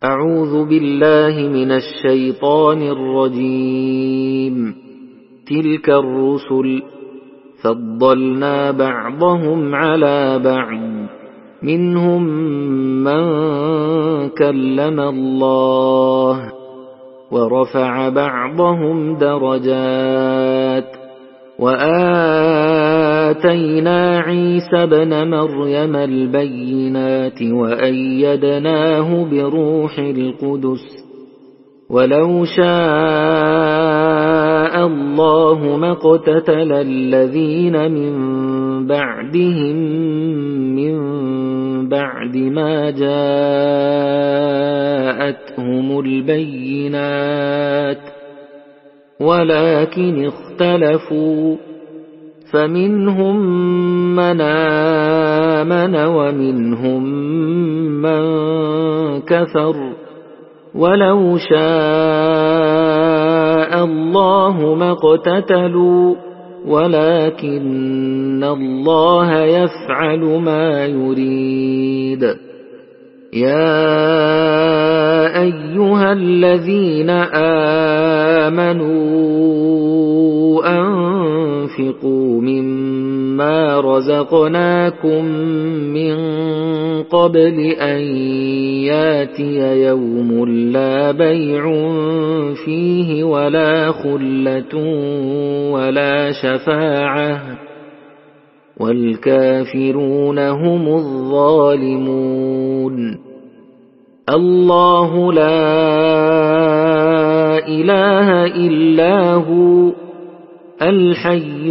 أعوذ بالله من الشيطان الرجيم. تلك الرسل فضلنا بعضهم على بعض، منهم من كلم الله ورفع بعضهم درجات، وآتينا عيسى ابن مريم البينات وأيدناه بروح القدس، ولو شاء الله ما اقتتل الذين من بعدهم من بعد ما جاءتهم البينات، ولكن اختلفوا، فمنهم من آمن ومنهم من كفر، ولو شاء الله ما اقتتلوا، ولكن الله يفعل ما يريد. يا أيها الذين آمنوا أنفقوا مما رزقناكم من قبل أن ياتي يوم لا بيع فيه ولا خلة ولا شفاعة، والكافرون هم الظالمون. الله لا إله إلا هو الحي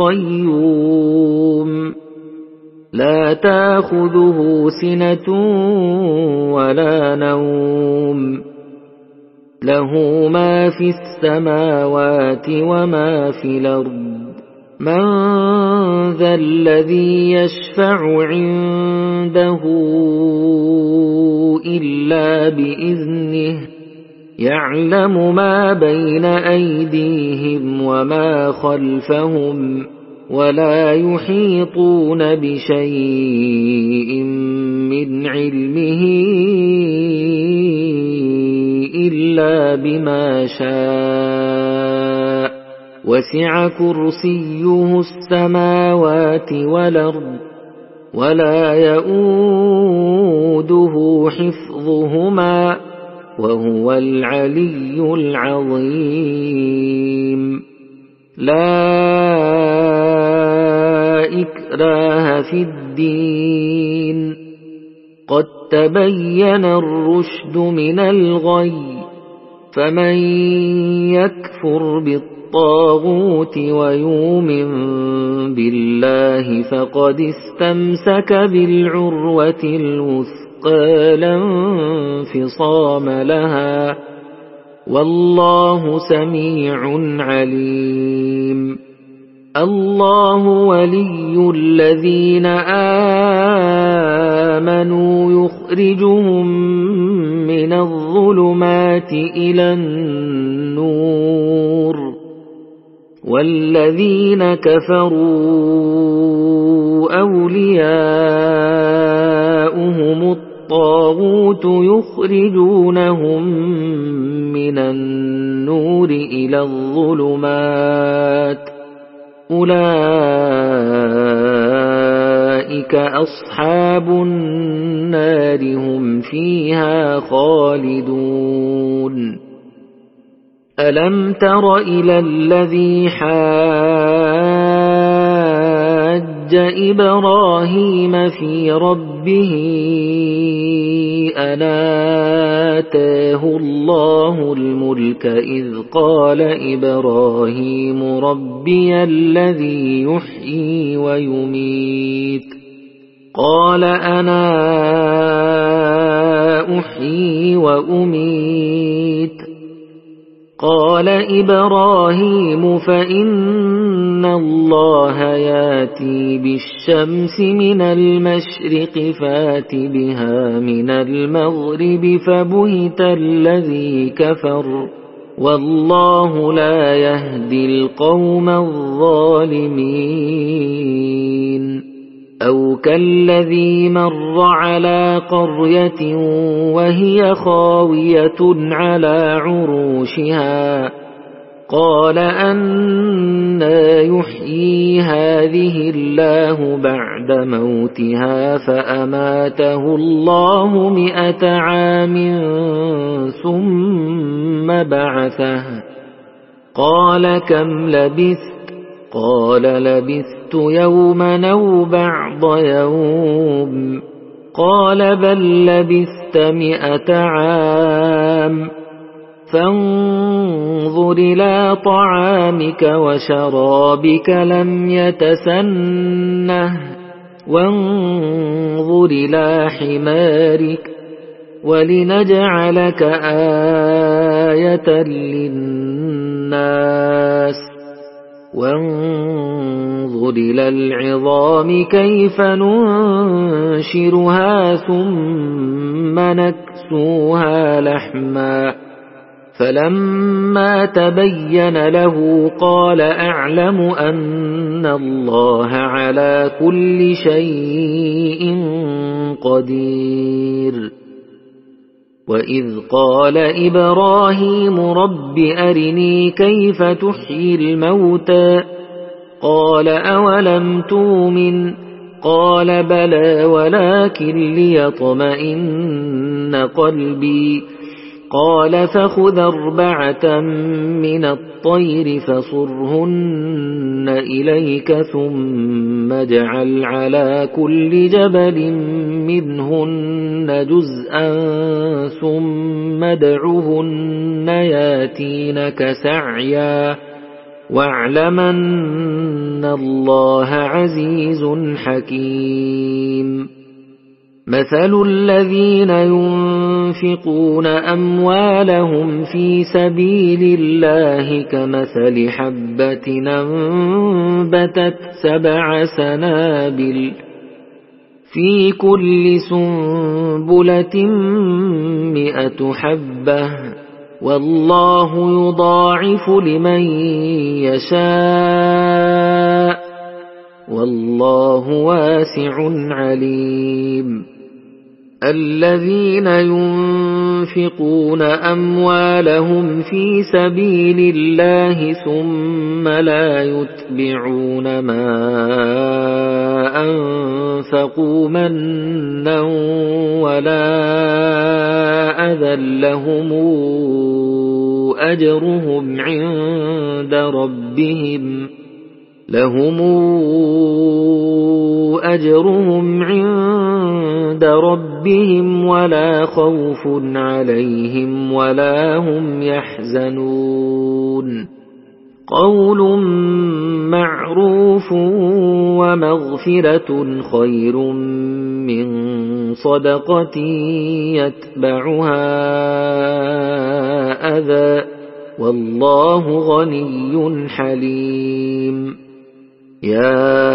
القيوم، لا تأخذه سنة ولا نوم، له ما في السماوات وما في الأرض. من ذا الذي يشفع عنده إلا بإذنه، يعلم ما بين أيديهم وما خلفهم، ولا يحيطون بشيء من علمه إلا بما شاء، وسع كرسيه السماوات والأرض، ولا يؤوده حفظهما، وهو العلي العظيم. لا إكراه في الدين، قد تبين الرشد من الغي، فمن يكفر بالطاغوت ويؤمن بالله فقد استمسك بالعروة الوثقى لا انفصام لها، والله سميع عليم. الله ولي الذين آمنوا يخرجهم من الظلمات إلى النور، والذين كفروا أولياؤهم الطاغوت يخرجونهم من النور إلى الظلمات، أولئك أصحاب النار هم فيها خالدون. ألم تر إلى الذي حاج إبراهيم في ربه أن آتاه الله الملك إذ قال إبراهيم ربي الذي يحيي ويميت، قال أنا أحيي وأميت، قال إبراهيم فإن الله ياتي بالشمس من المشرق فات بها من المغرب فبهت الذي كفر، والله لا يهدي القوم الظالمين. أو كالذي مر على قرية وهي خاوية على عروشها قال أنى يحيي هذه الله بعد موتها فأماته الله 100 عام ثم بعثه قال كم لبثت قال لبثت يوما أو بعض يوم قال بل لبثت 100 عام فانظر إلى طعامك وشرابك لم يتسنه وانظر إلى حمارك ولنجعلك آية للناس وانظر إلى العظام كيف ننشرها ثم نكسوها لحما فلما تبين له قال أعلم أن الله على كل شيء قدير وإذ قال إبراهيم رب أرني كيف تحيي الموتى قال أولم تؤمن قال بلى ولكن ليطمئن قلبي قال فخذ 4 من الطير فصرهن إليك ثم اجعل على كل جبل منهن جزءا ثم ادعهن ياتينك سعيا واعلم أن الله عزيز حكيم مثل الذين ينفقون أموالهم في سبيل الله كمثل حبة أنبتت 7 سنابل في كل سنبلة 100 حبة والله يضاعف لمن يشاء والله واسع عليم الذين ينفقون أموالهم في سبيل الله ثم لا يتبعون ما أنفقوا منا ولا أذى لهم أجرهم عند ربهم ولا خوف عليهم ولا هم يحزنون قول معروف ومغفرة خير من صدقة يتبعها أذى والله غني حليم يا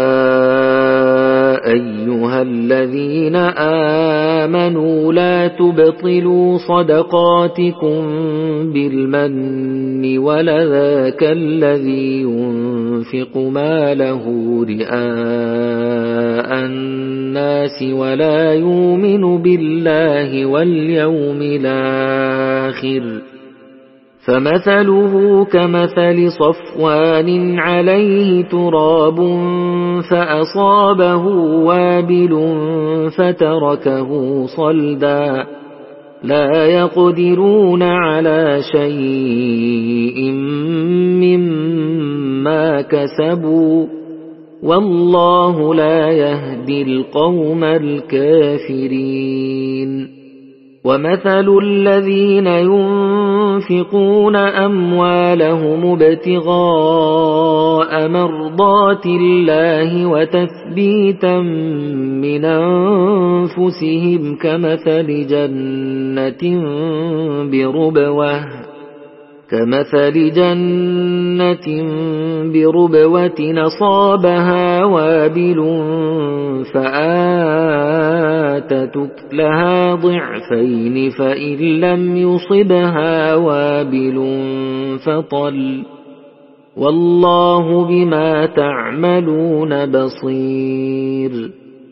أيها الذين آمنوا لا تبطلوا صدقاتكم بالمن والأذى كالذي ينفق ماله رئاء الناس ولا يؤمن بالله واليوم الآخر فمثله كمثل صفوان عليه تراب فأصابه وابل فتركه صلدا لا يقدرون على شيء مما كسبوا والله لا يهدي القوم الكافرين ومثل الذين ينفقون أموالهم ابتغاء مرضات الله وتثبيتا من أنفسهم كمثل جنة بربوة أصابها وابل فآتت أكلها ضعفين فإن لم يصبها وابل فطل والله بما تعملون بصير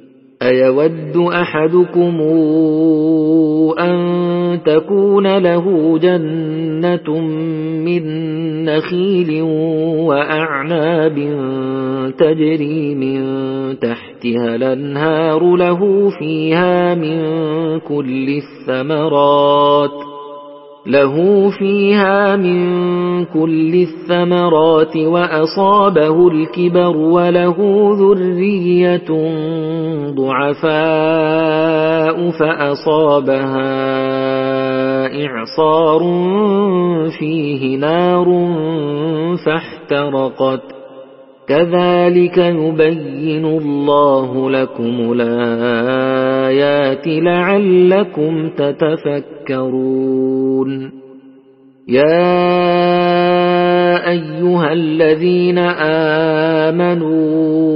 أيود أحدكم أن تكون له جنة من نخيل وأعناب تجري من تحتها الأنهار له فيها من كل الثمرات وأصابه الكبر وله ذرية ضعفاء فأصابها إعصار فيه نار فاحترقت كذلك يبين الله لكم الآيات لعلكم تتفكرون يا أيها الذين آمنوا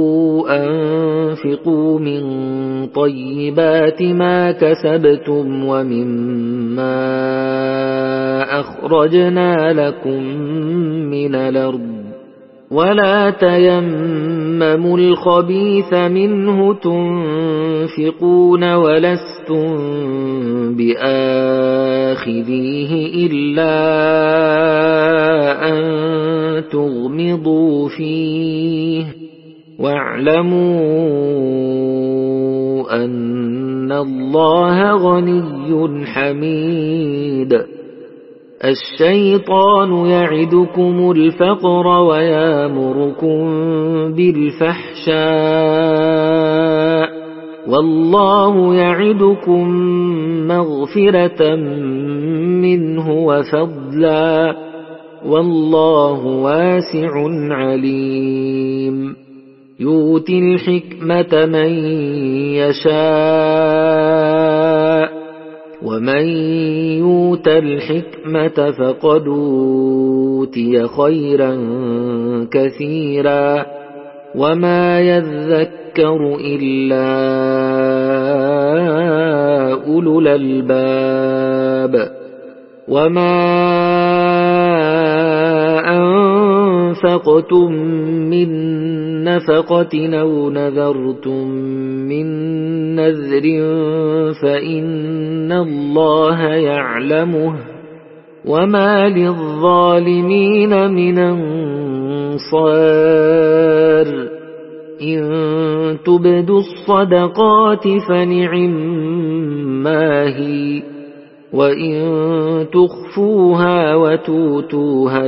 أنفقوا من طيبات ما كسبتم ومما أخرجنا لكم من الأرض ولا تيمموا الخبيث منه تنفقون ولستم بآخذيه إلا أن تغمضوا فيه واعلموا أن الله غني حميد الشيطان يعدكم الفقر ويامركم بالفحشاء والله يعدكم مغفرة منه وفضلا والله واسع عليم يؤتي الحكمة من يشاء ومن يؤت الحكمة فقد أوتي خيرا كثيرا وما يذكر إلا أولو الألباب وما أنفقتم من نفقة أو نذرتم من نذر فإن الله يعلمه وما للظالمين من أنصار إن تبدوا الصدقات فنعما هي وإن تخفوها وتؤتوها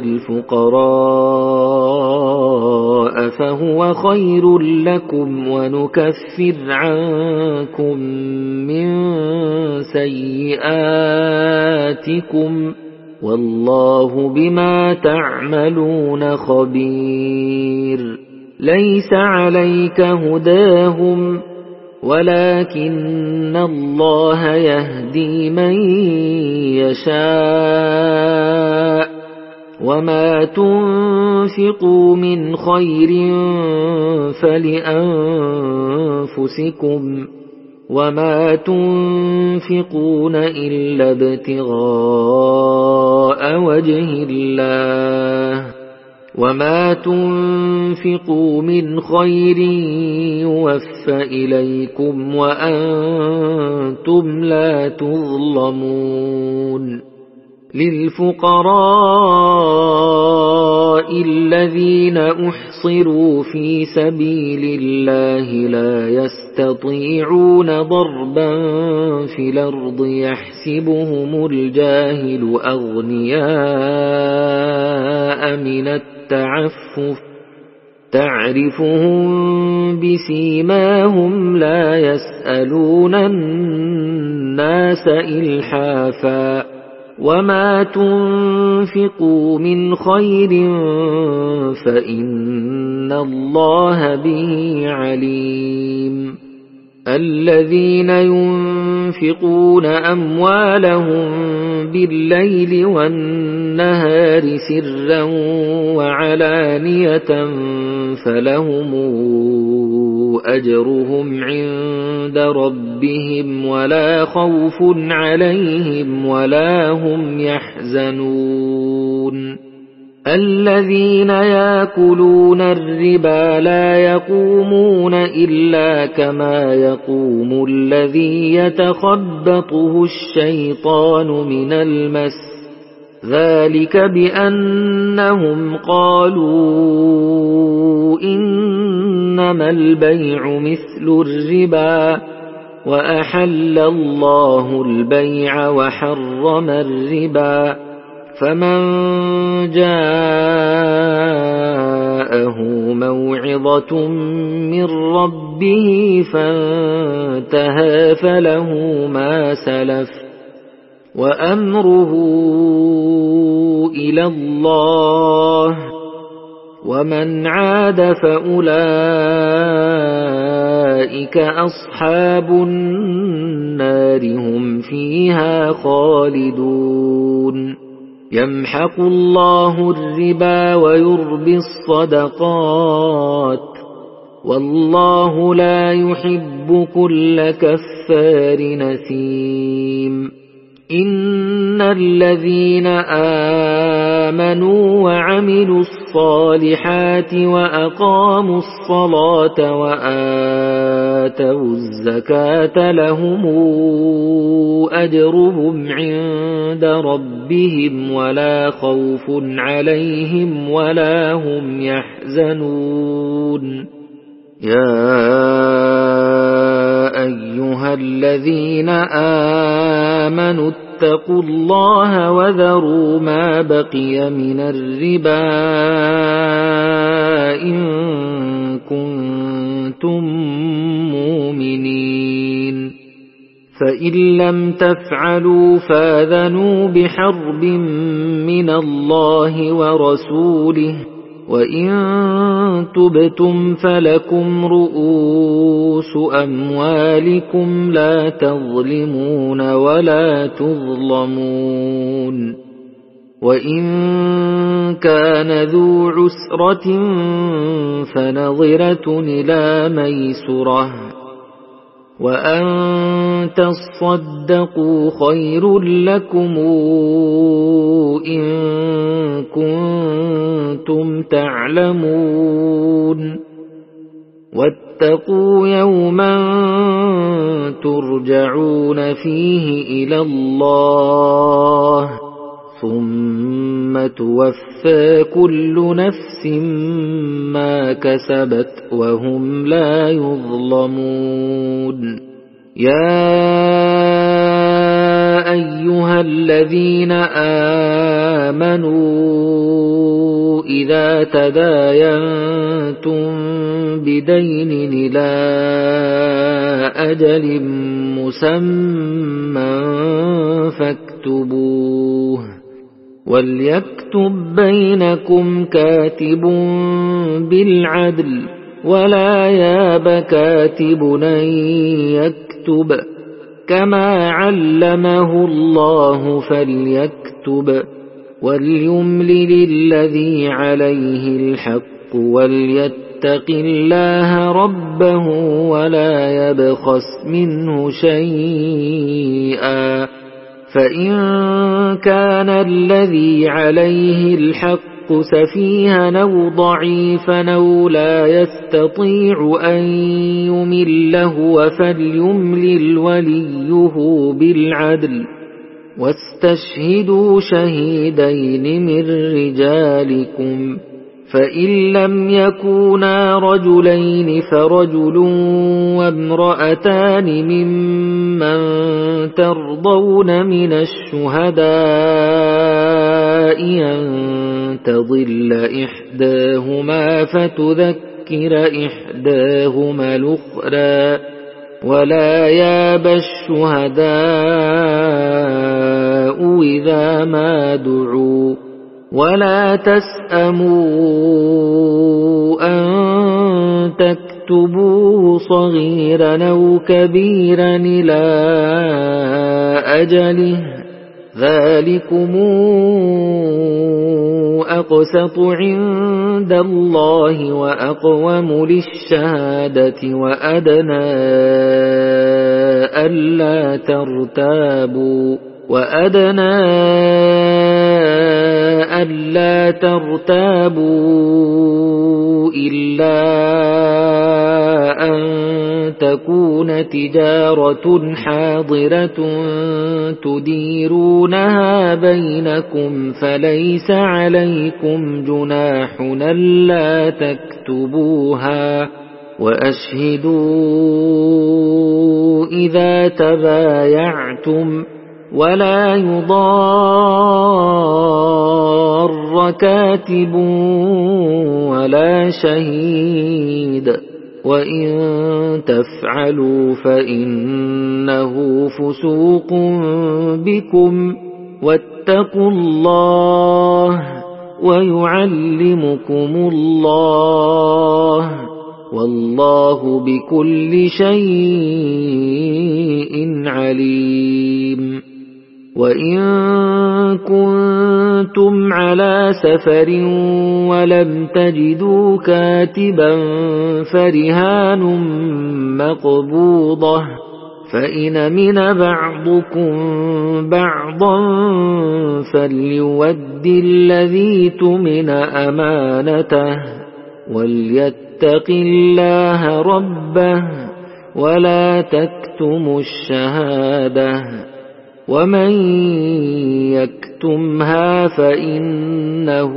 الفقراء فهو خير لكم ونكفر عنكم من سيئاتكم والله بما تعملون خبير ليس عليك هداهم ولكن الله يهدي من يشاء وما تنفقوا من خير فلأنفسكم وما تنفقون إلا ابتغاء وجه الله وما تنفقوا من خير يوفى إليكم وأنتم لا تظلمون للفقراء الذين أحصروا في سبيل الله لا يستطيعون ضربا في الأرض يحسبهم الجاهل أغنياء من التعفف تعرفهم بسيماهم لا يسألون الناس إلحافا وما تنفقوا من خير فإن الله به عليم الذين ينفقون أموالهم بالليل والنهار سرا وعلانية فلهم أجرهم عند ربهم ولا خوف عليهم ولا هم يحزنون الذين يأكلون الربا لا يقومون إلا كما يقوم الذي يتخبطه الشيطان من المس، ذلك بأنهم قالوا إنما البيع مثل الربا وأحل الله البيع وحرم الربا، فمن جاءه موعظة من ربه فانتهى فله ما سلف وأمره إلى الله، ومن عاد فأولئك أصحاب النار هم فيها خالدون. يمحق الله الربا ويربي الصدقات، والله لا يحب كل كفار نثيم. إن الذين آمنوا وعملوا الصالحات وأقاموا الصلاة وآتوا الزكاة لهم أجرهم عند ربهم ولا خوف عليهم ولا هم يحزنون. يا أيها الذين آمنوا اتقوا الله وذروا ما بقي من الربا إن كنتم مؤمنين، فإن لم تفعلوا فآذنوا بحرب من الله ورسوله، وإن تبتم فلكم رؤوس أموالكم لا تظلمون ولا تظلمون. وإن كان ذو عسرة فنظرة إلى ميسرة، وأن تصدقوا خير لكم إن كنتم تعلمون. واتقوا يوما ترجعون فيه إلى الله ثم توفى كل نفس ما كسبت وهم لا يظلمون. يا أيها الذين آمنوا إذا تداينتم بدين إلى أجل مسمى فاكتبوه، وليكتب بينكم كاتب بالعدل ولا ياب كاتب أن يكتب كما علمه الله فليكتب، وليملل الذي عليه الحق وليتق الله ربه ولا يبخس منه شيئا، فإن كان الذي عليه الحق سفيها أو ضعيفا أو لا يستطيع أن يمله فليملل وليه بالعدل، واستشهدوا شهيدين من رجالكم، فإن لم يكونا رجلين فرجل وامرأتان ممن ترضون من الشهداء أن تضل إحداهما فتذكر إحداهما الأخرى، ولا ياب الشهداء إذا ما دعوا، ولا تسأموا أن تكتبوه صغيرا أو كبيرا إلى أجله، ذلكم أقسط عند الله وأقوم للشهادة وأدنى ألا ترتابوا، وأدنى ألا ترتابوا إلا أن تكون تجارة حاضرة تديرونها بينكم فليس عليكم جناح ألا تكتبوها وأشهدوا إذا تبايعتم ولا يضار كاتب ولا شهيد وإن تفعلوا فإنه فسوق بكم واتقوا الله ويعلمكم الله والله بكل شيء عليم وإن كنتم على سفر ولم تجدوا كاتبا فرهان مقبوضة فإن أمن بعضكم بعضا فليؤد الذي اؤتمن أمانته وليتق الله ربه ولا تكتموا الشهادة ومن يكتمها فإنه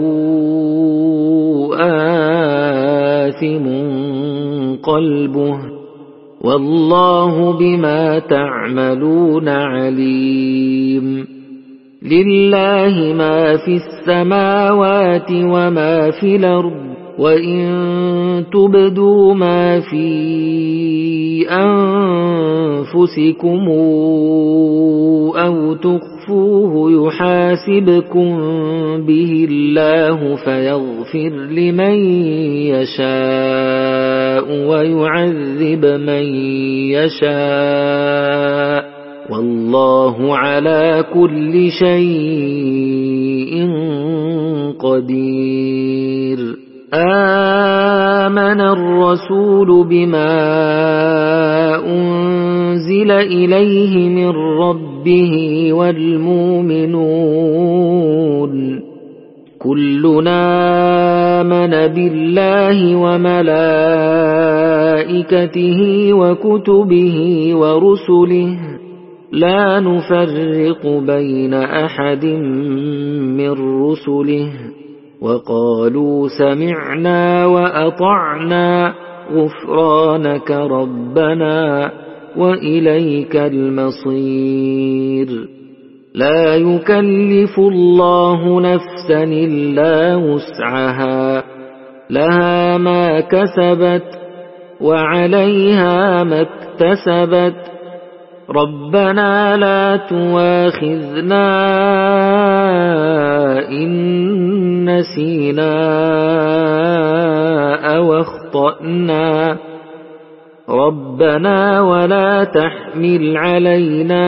آثم قلبه والله بما تعملون عليم لله ما في السماوات وما في الأرض وإن تبدوا ما في أنفسكم أو تخفوه يحاسبكم به الله فيغفر لمن يشاء ويعذب من يشاء والله على كل شيء قدير آمن الرسول بما أنزل إليه من ربه والمؤمنون كلنا آمن بالله وملائكته وكتبه ورسله لا نفرق بين أحد من رسله وقالوا سمعنا وأطعنا غفرانك ربنا وإليك المصير لا يكلف الله نفسا إلا وسعها لها ما كسبت وعليها ما اكتسبت ربنا لا تواخذنا إن نسينا أو أخطأنا ربنا ولا تحمل علينا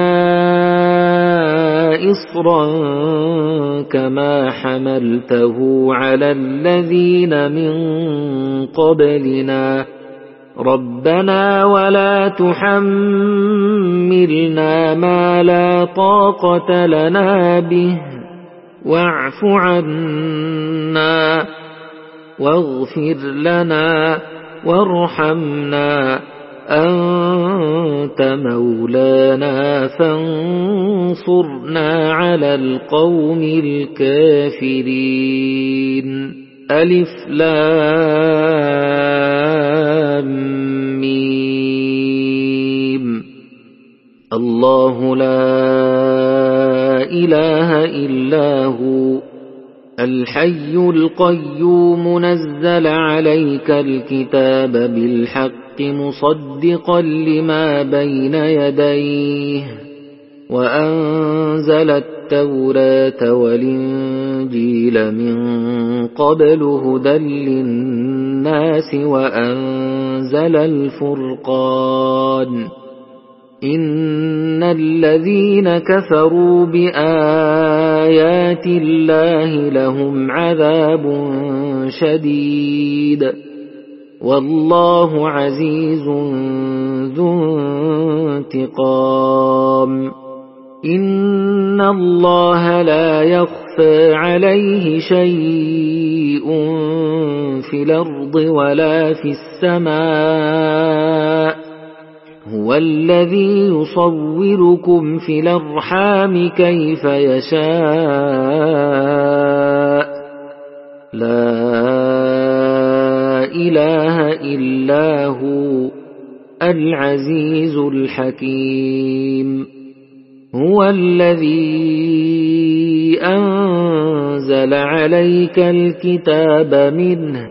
إصرا كما حملته على الذين من قبلنا ربنا ولا تحملنا ما لا طاقة لنا به واعف عنا واغفر لنا وارحمنا أنت مولانا فانصرنا على القوم الكافرين ألف لام ميم الله لا إله إلا هو الحي القيوم نزل عليك الكتاب بالحق مصدقا لما بين يديه وأنزل التوراة والإنجيل من قبل هدى للناس وأنزل الفرقان إن الذين كفروا بآيات الله لهم عذاب شديد والله عزيز ذو انتقام إن الله لا يخفى عليه شيء في الأرض ولا في السماء هو الذي يصوركم في الأرحام كيف يشاء لا إله إلا هو العزيز الحكيم هو الذي أنزل عليك الكتاب منه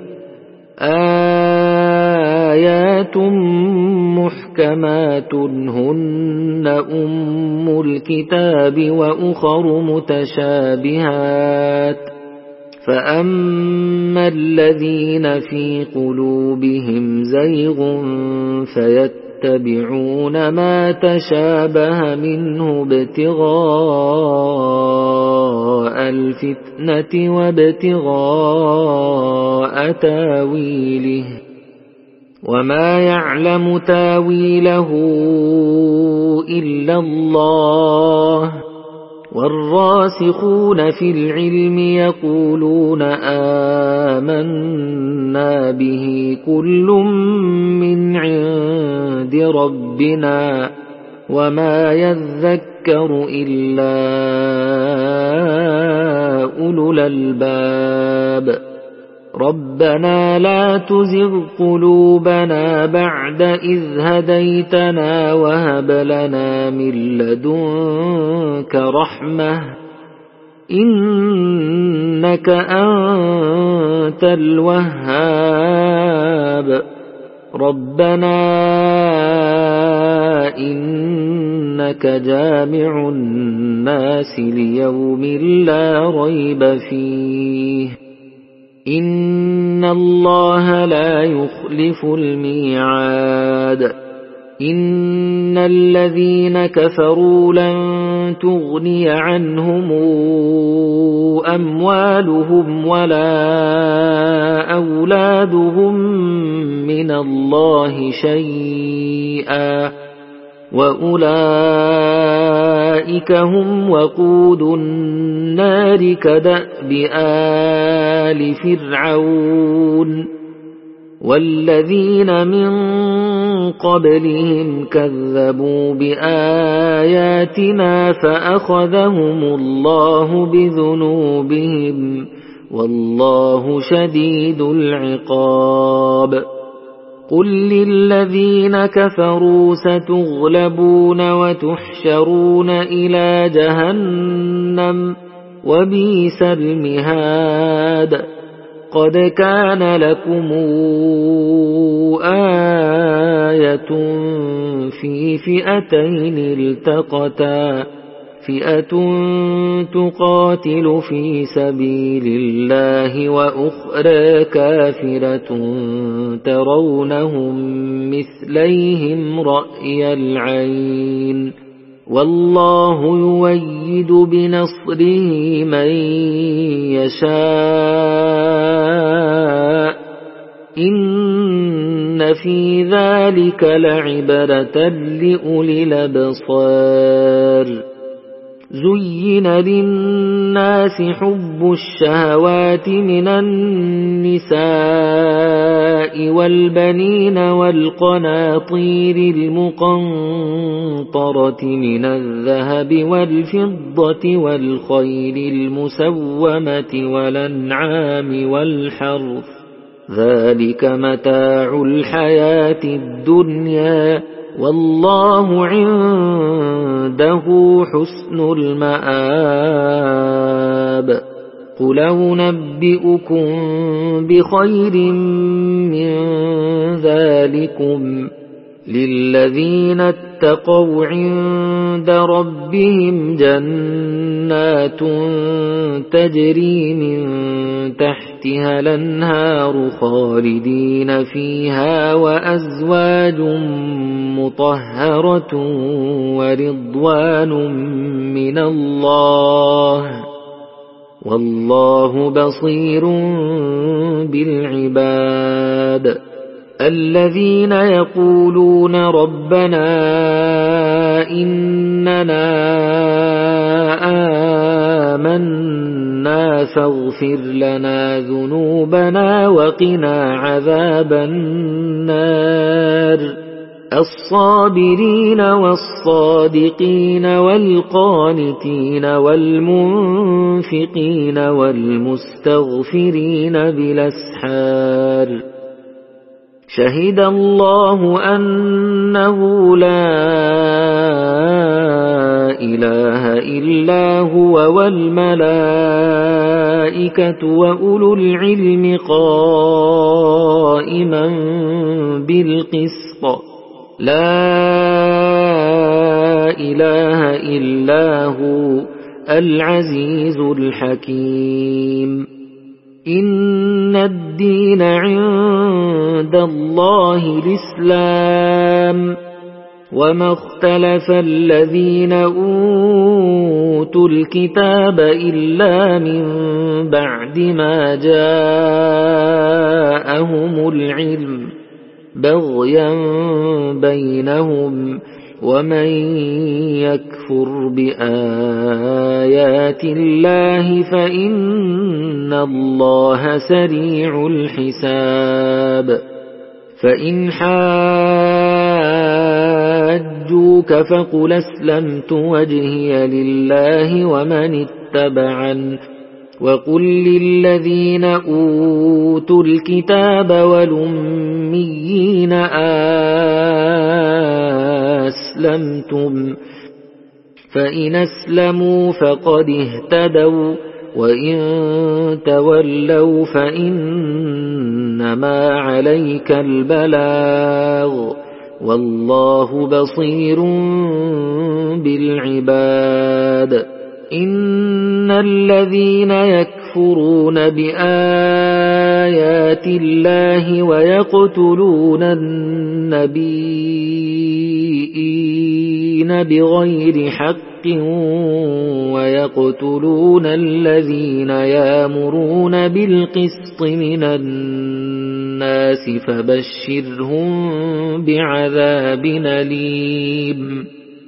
آيات محكمات هن أم الكتاب وأخر متشابهات فأما الذين في قلوبهم زيغ فيتبعون ما تشابه منه ابتغاء الفتنة وابتغاء تاويله وما يعلم تاويله إلا الله والراسخون في العلم يقولون آمنا به كل من عند ربنا وما يذكر إلا أولو الألباب ربنا لا تزغ قلوبنا بعد إذ هديتنا وهب لنا من لدنك رحمة إنك أنت الوهاب ربنا إنك جامع الناس ليوم لا ريب فيه إن الله لا يخلف الميعاد إن الذين كفروا لن تغني عنهم أموالهم ولا أولادهم من الله شيئا وأولئك هم وقود النار كدأب آل فرعون والذين من قبلهم كذبوا بآياتنا فأخذهم الله بذنوبهم والله شديد العقاب قل للذين كفروا ستغلبون وتحشرون إلى جهنم وبئس المهاد قد كان لكم آية في فئتين التقتا فئة تقاتل في سبيل الله وأخرى كافرة ترونهم مثليهم رأي العين والله يؤيد بنصره من يشاء إن في ذلك لعبرة لأولي الأبصار زين للناس حب الشهوات من النساء والبنين والقناطير المقنطرة من الذهب والفضة والخيل المسومة والأنعام والحرث ذلك متاع الحياة الدنيا والله عنده حسن المآب قل أنبئكم بخير من ذلكم للذين اتقوا عند ربهم جنات تجري من تحتها الأنهار خالدين فيها وأزواج مطهرة ورضوان من الله والله بصير بالعباد الذين يقولون ربنا إننا آمنا فاغفر لنا ذنوبنا وقنا عذاب النار الصابرين والصادقين والقانتين والمنفقين والمستغفرين بالأسحار شهد الله أنه لا إله إلا هو والملائكة وأولو العلم قائما بالقسط لا إله إلا هو العزيز الحكيم إن الدين عند الله الإسلام وما اختلف الذين أوتوا الكتاب إلا من بعد ما جاءهم العلم بغيا بينهم ومن يكفر بآيات الله فإن الله سريع الحساب فإن حاجوك فقل أسلمت وجهي لله ومن اتبعن وقل للذين أوتوا الكتاب والأميين أسلمتم فإن أسلموا فقد اهتدوا وإن تولوا فإنما عليك البلاغ والله بصير بالعباد إن الذين يكفرون بآيات الله ويقتلون النبيين بغير حق ويقتلون الذين يأمرون بالقسط من الناس فبشرهم بعذاب أليم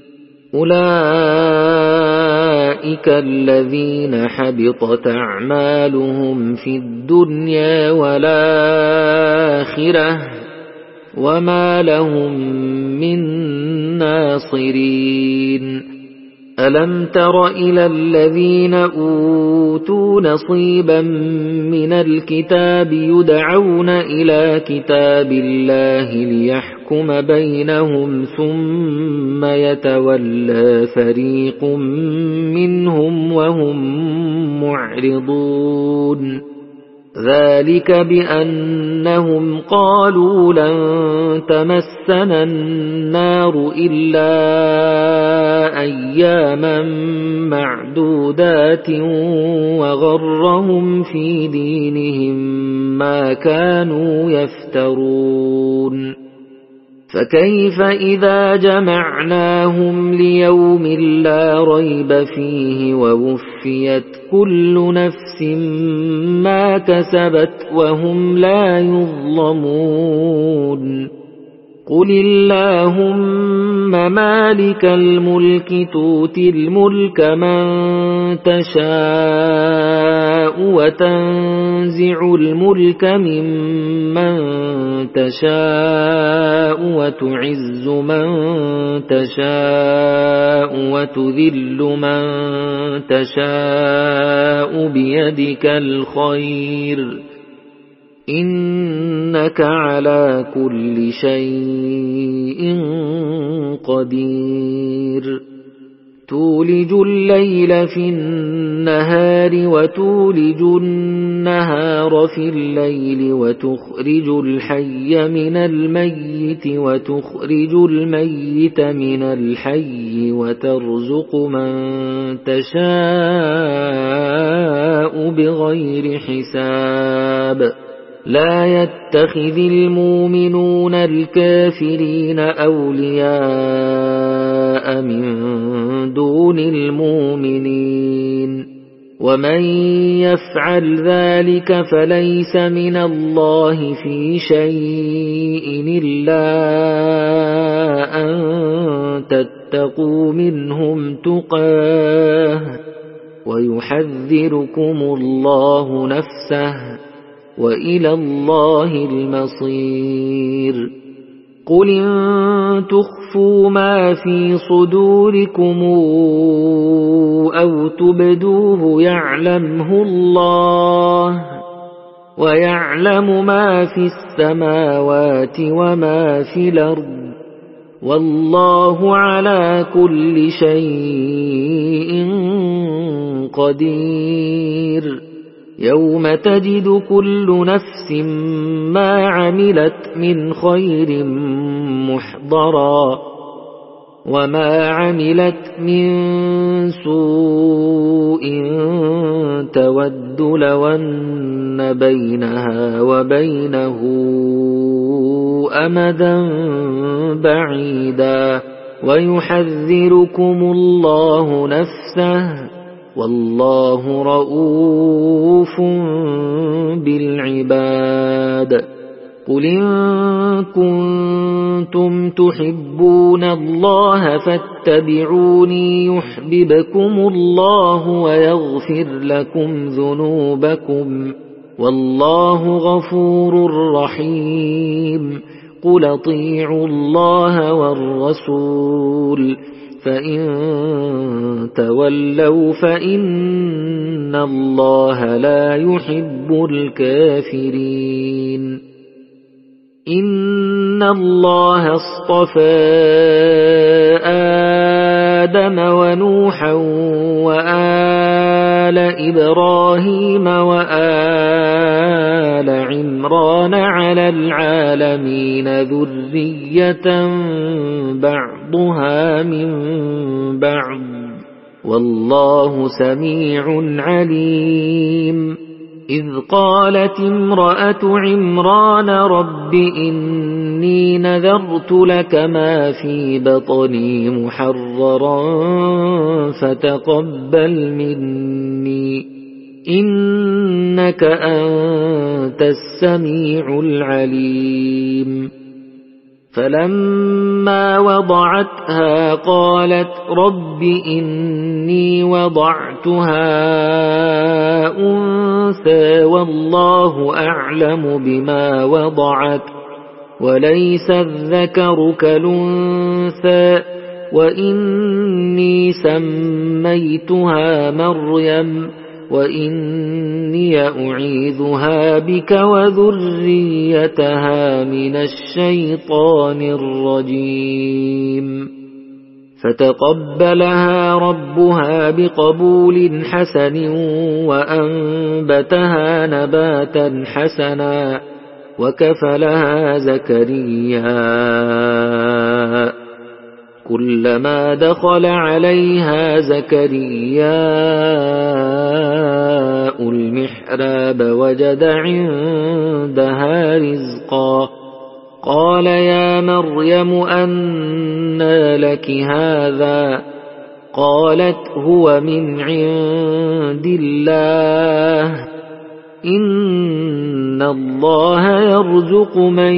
أولئك الذين حبطت أعمالهم في الدنيا والآخرة وما لهم من ناصرين ألم تر إلى الذين أوتوا نصيبا من الكتاب يدعون إلى كتاب الله ليحكم بينهم ثم يتولى فريق منهم وهم معرضون ذلك بأنهم قالوا لن تمسنا النار إلا أياما معدودات وغرهم في دينهم ما كانوا يفترون فكيف إذا جمعناهم ليوم لا ريب فيه ووفيت كل نفس ما كسبت وهم لا يظلمون قل اللهم مالك الملك تؤتي الملك من تشاء وتنزع الملك ممن تشاء وتعز من تشاء وتذل من تشاء بيدك الخير إنك على كل شيء قدير تولج الليل في النهار وتولج النهار في الليل وتخرج الحي من الميت وتخرج الميت من الحي وترزق من تشاء بغير حساب لا يتخذ المؤمنون الكافرين أولياء من دون المؤمنين ومن يفعل ذلك فليس من الله في شيء إلا أن واتقوا منهم تقاه ويحذركم الله نفسه وإلى الله المصير قل إن تخفوا ما في صدوركم أو تبدوه يعلمه الله ويعلم ما في السماوات وما في الأرض والله على كل شيء قدير يوم تجد كل نفس ما عملت من خير محضرا وما عملت من سوء تود لو أن بينها وبينه أمدا بعيدا ويحذركم الله نفسه والله رؤوف بالعباد قل إن كنتم تحبون الله فاتبعوني يحببكم الله ويغفر لكم ذنوبكم والله غفور رحيم قل اطيعوا الله والرسول فإن تولوا فإن الله لا يحب الكافرين إن الله اصطفى آدم ونوحا وآل إبراهيم وآل عمران على العالمين ذرية بعضها من بعض والله سميع عليم إذ قالت امرأة عمران رب إني نذرت لك ما في بطني محررا فتقبل مني إنك أنت السميع العليم فلما وضعتها قالت رب إني وضعتها أنثى والله أعلم بما وضعت وليس الذكر كالأنثى وإني سميتها مريم وإني أعيذها بك وذريتها من الشيطان الرجيم فتقبلها ربها بقبول حسن وأنبتها نباتا حسنا وكفلها زكريا كلما دخل عليها زكرياء المحراب وجد عندها رزقا قال يا مريم أنى لك هذا قالت هو من عند الله إن الله يرزق من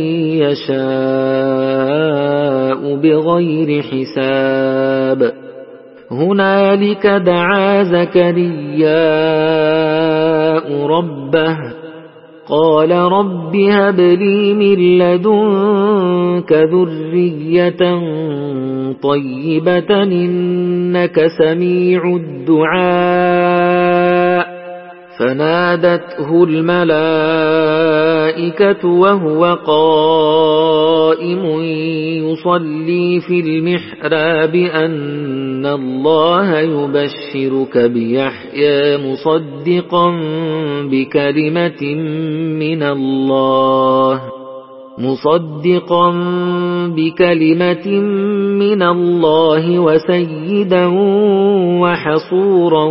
يشاء بغير حساب هنالك دعا زكرياء ربه قال رب هب لي من لدنك ذرية طيبة إنك سميع الدعاء فنادته الملائكة وهو قائم يصلي في المحراب أن الله يبشرك بيحيى مصدقا بكلمة من الله وسيدا وحصورا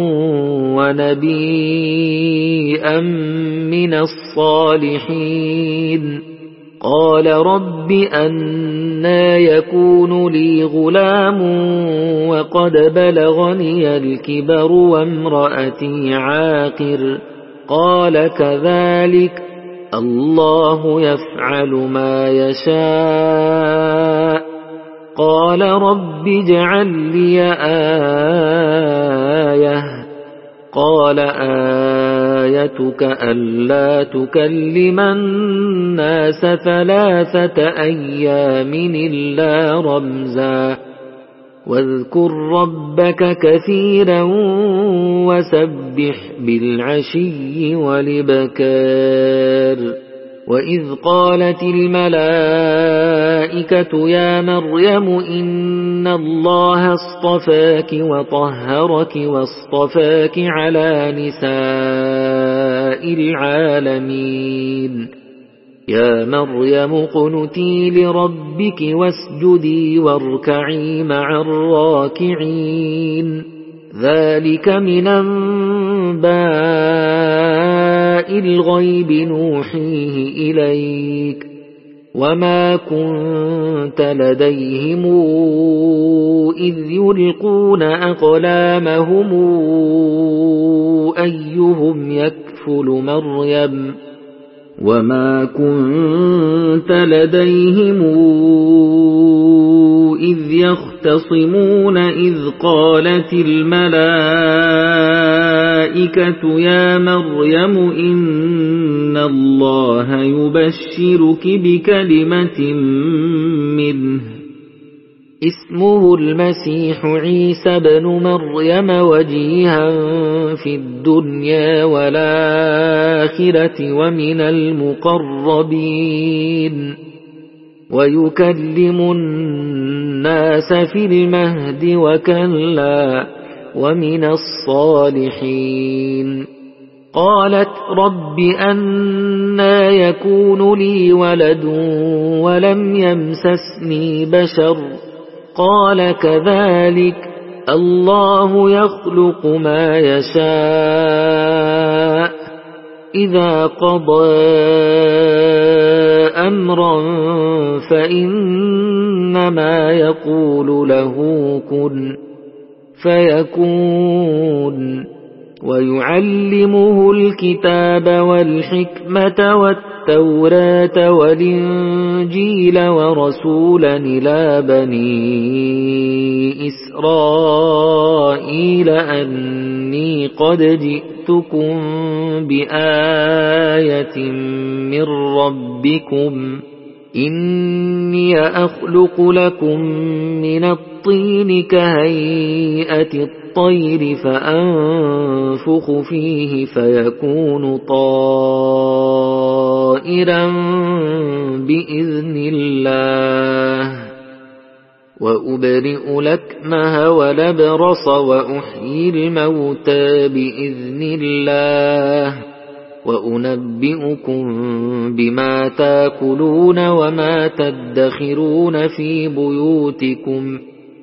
ونبيا من الصالحين قال رب أنى يكون لي غلام وقد بلغني الكبر وامرأتي عاقر قال كذلك الله يفعل ما يشاء قال رب اجعل لي آية قال آيتك ألا تكلم الناس 3 أيام إلا رمزا واذكر ربك كثيرا وسبح بالعشي والإبكار وإذ قالت الملائكة يا مريم إن الله اصطفاك وطهرك واصطفاك على نساء العالمين يا مريم اقنتي لربك واسجدي واركعي مع الراكعين ذلك من أنباء الغيب نوحيه إليك وما كنت لديهم إذ يلقون أقلامهم أيهم يكفل مريم وما كنت لديهم إذ يختصمون إذ قالت الملائكة يا مريم إن الله يبشرك بكلمة منه اسمه المسيح عيسى بن مريم وجيها في الدنيا والآخرة ومن المقربين ويكلم الناس في المهد وكهلا ومن الصالحين قالت رب أنى يكون لي ولد ولم يمسسني بشر قال كذلك الله يخلق ما يشاء إذا قضى أمرا فإنما يقول له كن فيكون ويعلمه الكتاب والحكمة والتوراة والإنجيل ورسولا إلى بني إسرائيل أني قد جئتكم بآية من ربكم إني أخلق لكم من الطين كهيئة الطير فأنفخ فيه فيكون طائرا بإذن الله وأبرئ الأكمه والأبرص وأحيي الموتى بإذن الله وأنبئكم بما تاكلون وما تدخرون في بيوتكم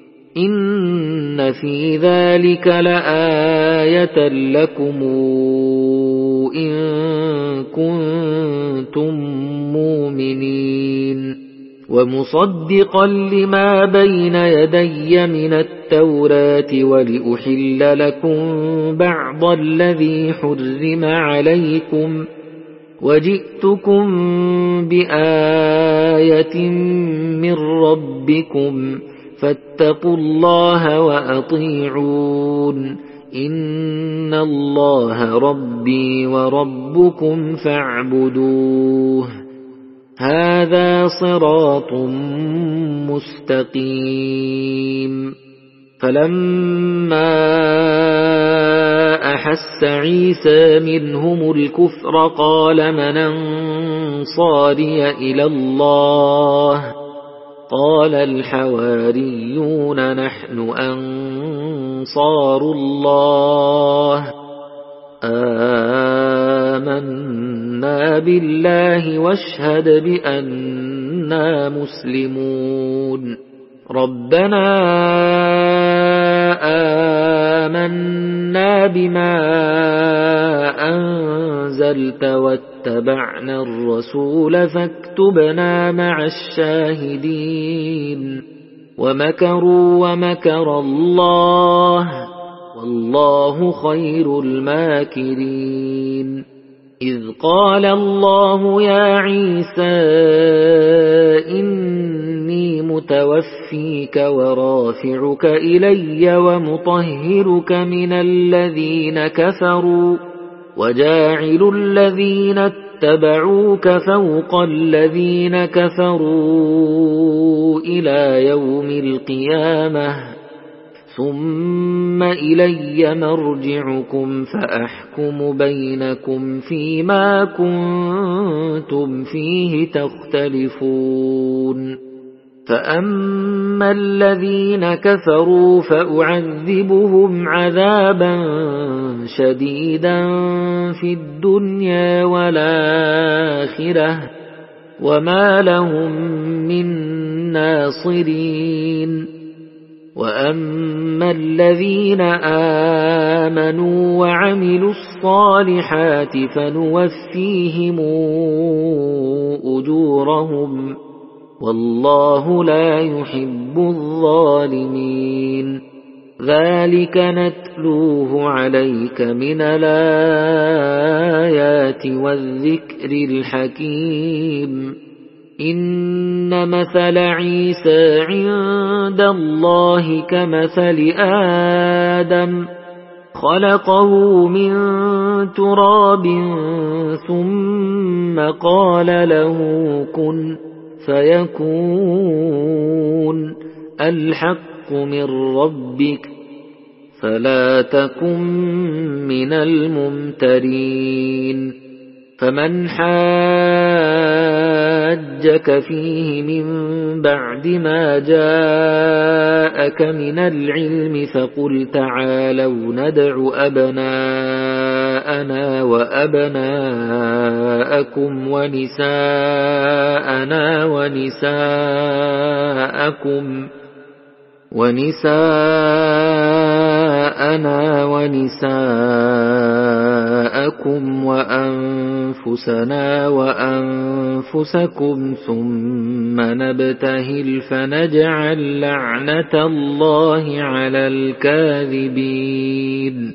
إن في ذلك لآية لكم إن كنتم مؤمنين ومصدقا لما بين يدي من التوراة ولأحل لكم بعض الذي حرم عليكم وجئتكم بآية من ربكم فاتقوا الله وأطيعون إن الله ربي وربكم فاعبدوه هذا صراط مستقيم فلما أحس عيسى منهم الكفر قال من أنصاري إلى الله قال الحواريون نحن أنصار الله آمنا بالله واشهد بأننا مسلمون ربنا آمنا بما أنزلت واتبعنا الرسول فاكتبنا مع الشاهدين ومكروا ومكر الله والله خير الماكرين إذ قال الله يا عيسى إني متوفيك ورافعك إلي ومطهرك من الذين كفروا وجاعل الذين اتبعوك فوق الذين كفروا إلى يوم القيامة ثم إلي مرجعكم فأحكم بينكم فيما كنتم فيه تختلفون فأما الذين كفروا فأعذبهم عذابا شديدا في الدنيا والآخرة وما لهم من ناصرين وأما الذين آمنوا وعملوا الصالحات فنوفيهم أجورهم والله لا يحب الظالمين ذلك نتلوه عليك من الآيات والذكر الحكيم إن مثل عيسى عند الله كمثل آدم خلقه من تراب ثم قال له كن فيكون الحق من ربك فلا تكن من الممترين فمن حاجك فيه من بعد ما جاءك من العلم فقل تعالوا ندع أبناءنا وأبناءكم ونساءنا ونساءكم وأنفسنا وأنفسكم ثم نبتهل فنجعل لعنة الله على الكاذبين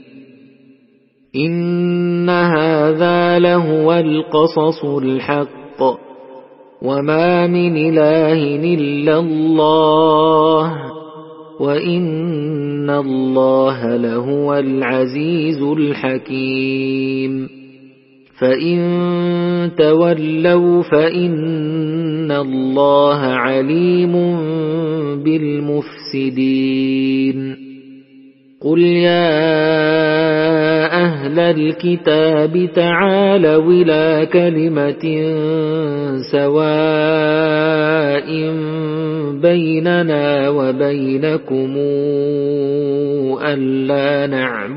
إن هذا لهو القصص الحق وما من إله إلا الله وإن الله لهو العزيز الحكيم فإن تولوا فإن الله عليم بالمفسدين قل يا أهل الكتاب تعالوا إلى كلمة سواء بيننا وبينكم ألا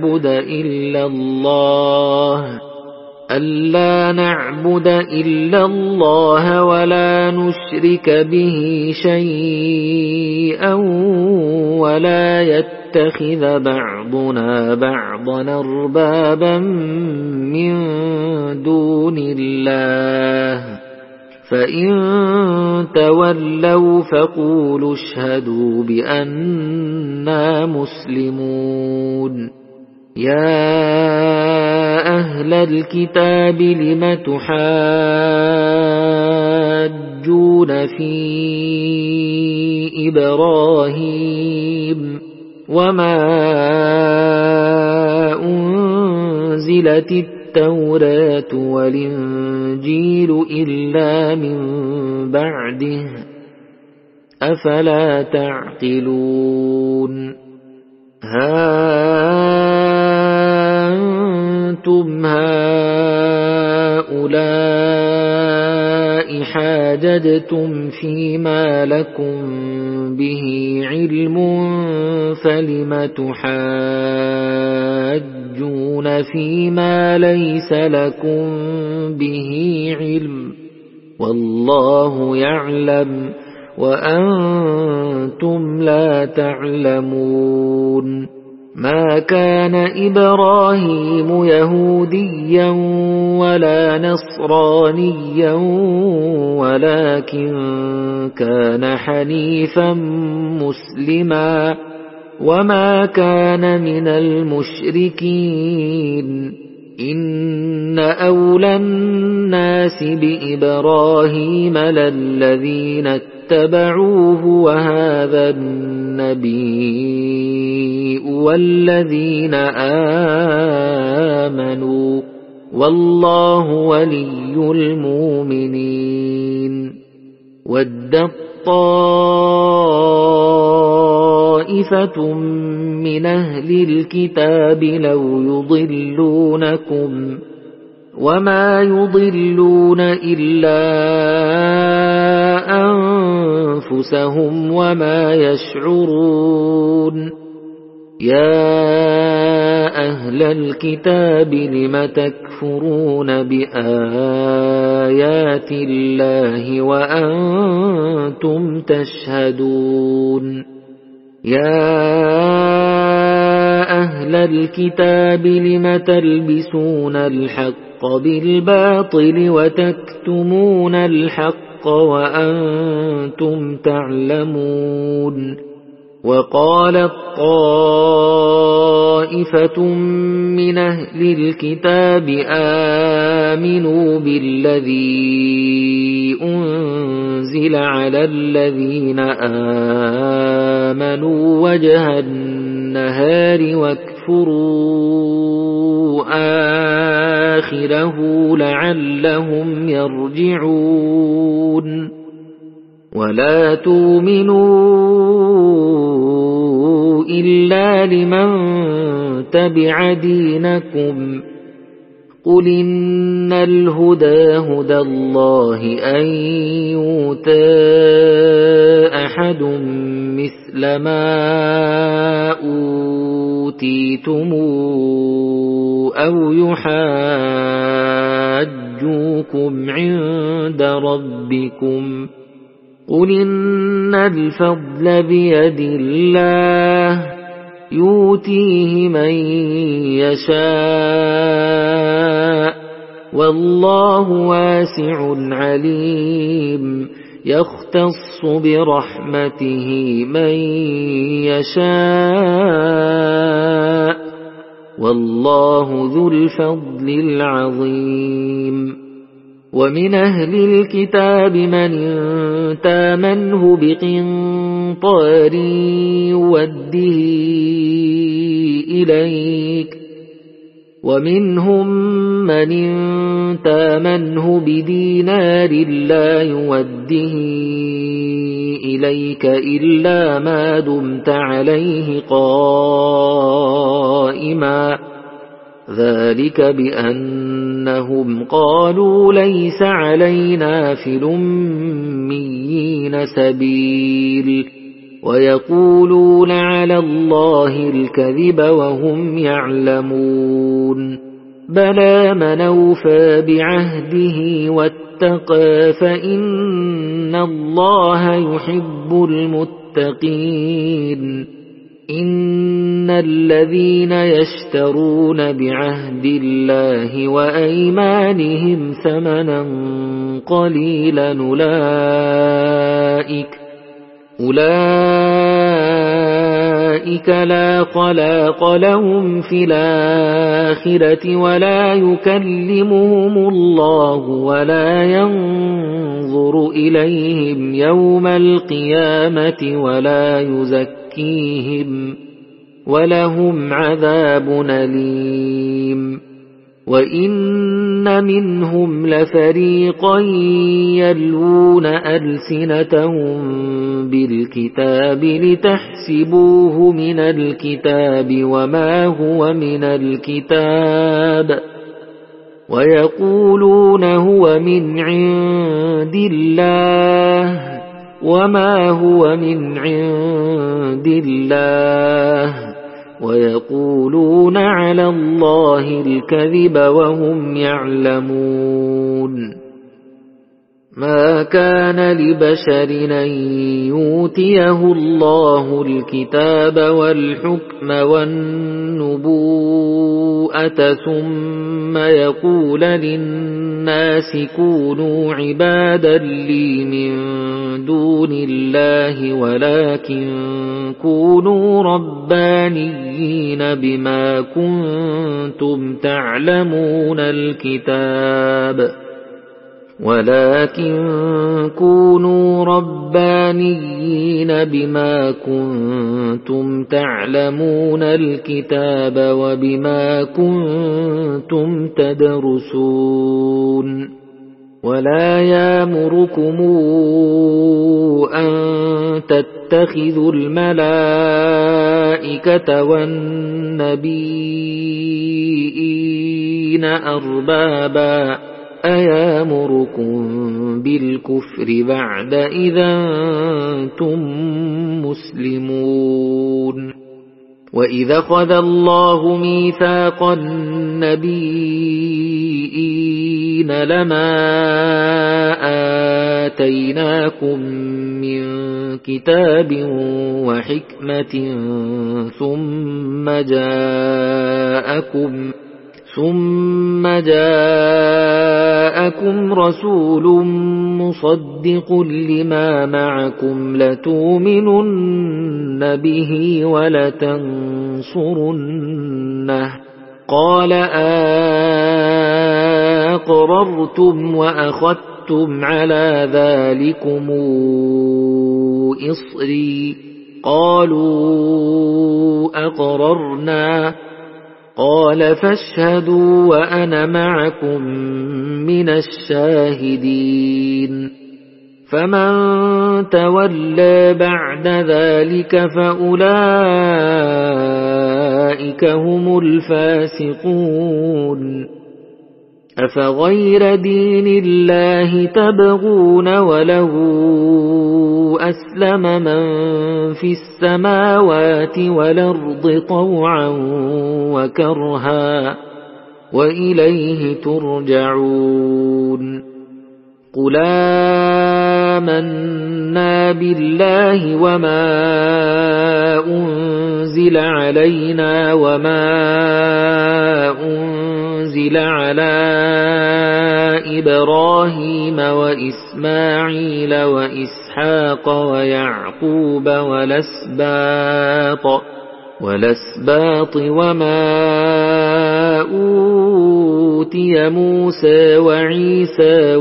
نعبد إلا الله ولا نشرك به شيئا ولا يتخذ بعضنا بعضا أربابا من دون الله فإن تولوا فقولوا اشهدوا بأننا مسلمون يا أهل الكتاب لم تحاجون في إبراهيم وما أنزلت التوراة والإنجيل إلا من بعده أفلا تعقلون أنتم هؤلاء حاججتم فيما لكم به علم فلم تحاجون فيما ليس لكم به علم والله يعلم وأنتم لا تعلمون ما كان إبراهيم يهوديا ولا نصرانيا ولكن كان حنيفا مسلما وما كان من المشركين إن أولى الناس بإبراهيم للذين اتبعوه وهذا النبي والذين آمنوا والله ولي المؤمنين ودت طائفة من أهل الكتاب لو يضلونكم وما يضلون إلا أنفسهم وما يشعرون يا أهل الكتاب لم تكفرون بآيات الله وأنتم تشهدون يا أهل الكتاب لم تلبسون الحق بالباطل وتكتمون الحق وأنتم تعلمون وقالت طائفة من أهل الكتاب آمنوا بالذي أنزل على الذين آمنوا وجه النهار واكفروا آخره لعلهم يرجعون ولا تؤمنوا إلا لمن تبع دينكم قل إن الهدى هدى الله أن يؤتى أحد مثل ما أوتيتم أو يحاجوكم عند ربكم قل إن الفضل بيد الله يؤتيه من يشاء والله واسع عليم يختص برحمته من يشاء والله ذو الفضل العظيم ومن أهل الكتاب من تامنه بقنطار يوده إليك ومنهم من تامنه بدينار لا يوده إليك إلا ما دمت عليه قائما ذلك بأنهم قالوا ليس علينا في الأميين سبيل ويقولون على الله الكذب وهم يعلمون بلى من أوفى بعهده واتقى فإن الله يحب المتقين إن الذين يشترون بعهد الله وأيمانهم ثمنا قليلا أولئك لا خلاق لهم في الآخرة ولا يكلمهم الله ولا ينظر إليهم يوم القيامة ولا يزكيهم ولهم عذاب أليم وإن منهم لفريقا يلوون ألسنتهم بالكتاب لتحسبوه من الكتاب وما هو من الكتاب ويقولون هو من عند الله وما هو من عند الله ويقولون على الله الكذب وهم يعلمون ما كان لبشر أن يؤتيه الله الكتاب والحكم والنبوءة ثم يقول للناس كونوا عبادا لي من دون الله ولكن كونوا ربانيين بما كنتم تعلمون الكتاب ولكن كونوا ربانيين بما كنتم تعلمون الكتاب وبما كنتم تدرسون ولا يأمركم أن تتخذوا الملائكة والنبيين أربابا أيامركم بالكفر بعد إذا أنتم مسلمون وإذا أخذ الله ميثاق النبيين لما آتيناكم من كتاب وحكمة ثم جاءكم رسول مصدق لما معكم لتؤمنن به ولتنصرنه قال أقررتم وأخذتم على ذلكم إصري قالوا أقررنا قال فاشهدوا وأنا معكم من الشاهدين فمن تولى بعد ذلك فأولئك هم الفاسقون أفغير دين الله تبغون وله أسلم من في السماوات والأرض طوعا وكرها وإليه ترجعون قل آمنا بالله وما أنزل علينا وما أنزل على إبراهيم وإسماعيل وإسحاق ويعقوب والأسباط وما أوتي موسى وعيسى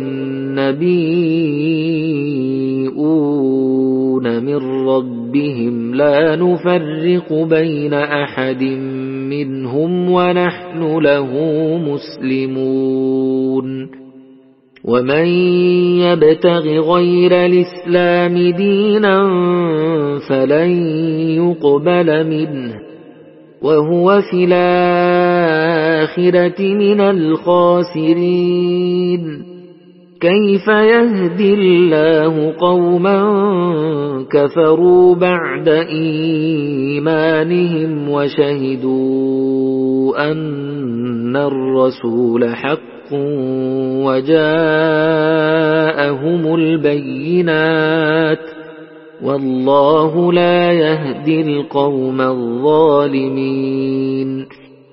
والنبيون من ربهم لا نفرق بين أحد منهم ونحن له مسلمون ومن يبتغ غير الإسلام دينا فلن يقبل منه وهو في الآخرة من الخاسرين كيف يهدي الله قوما كفروا بعد إيمانهم وشهدوا أن الرسول حق وجاءهم البينات والله لا يهدي القوم الظالمين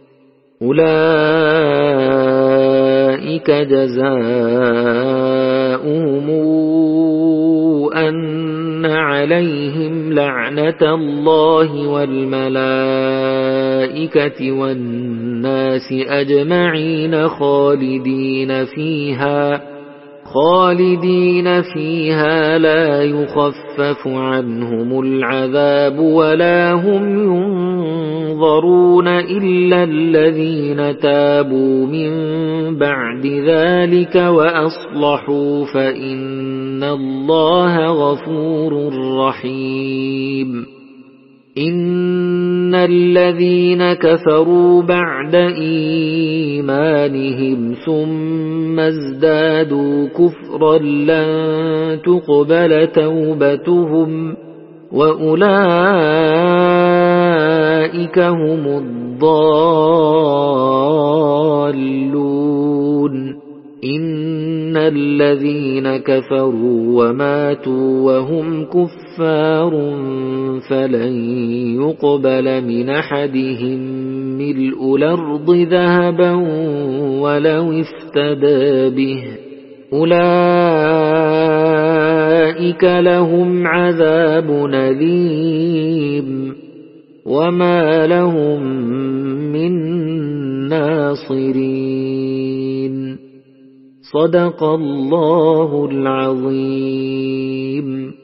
أولئك جزاؤهم أن عليهم لعنة الله والملائكة والناس أجمعين خالدين فيها لا يخفف عنهم العذاب ولا هم ينظرون إلا الذين تابوا من بعد ذلك وأصلحوا فإن الله غفور رحيم إن الذين كفروا بعد إيمانهم ثم ازدادوا كفرا لن تقبل توبتهم وأولئك هم الضالون إن الذين كفروا وماتوا وهم كفار فلن يقبل من أحدهم ملء الأرض ذهبا ولو افتدى به أولئك لهم عذاب أليم وما لهم من ناصرين صدق الله العظيم.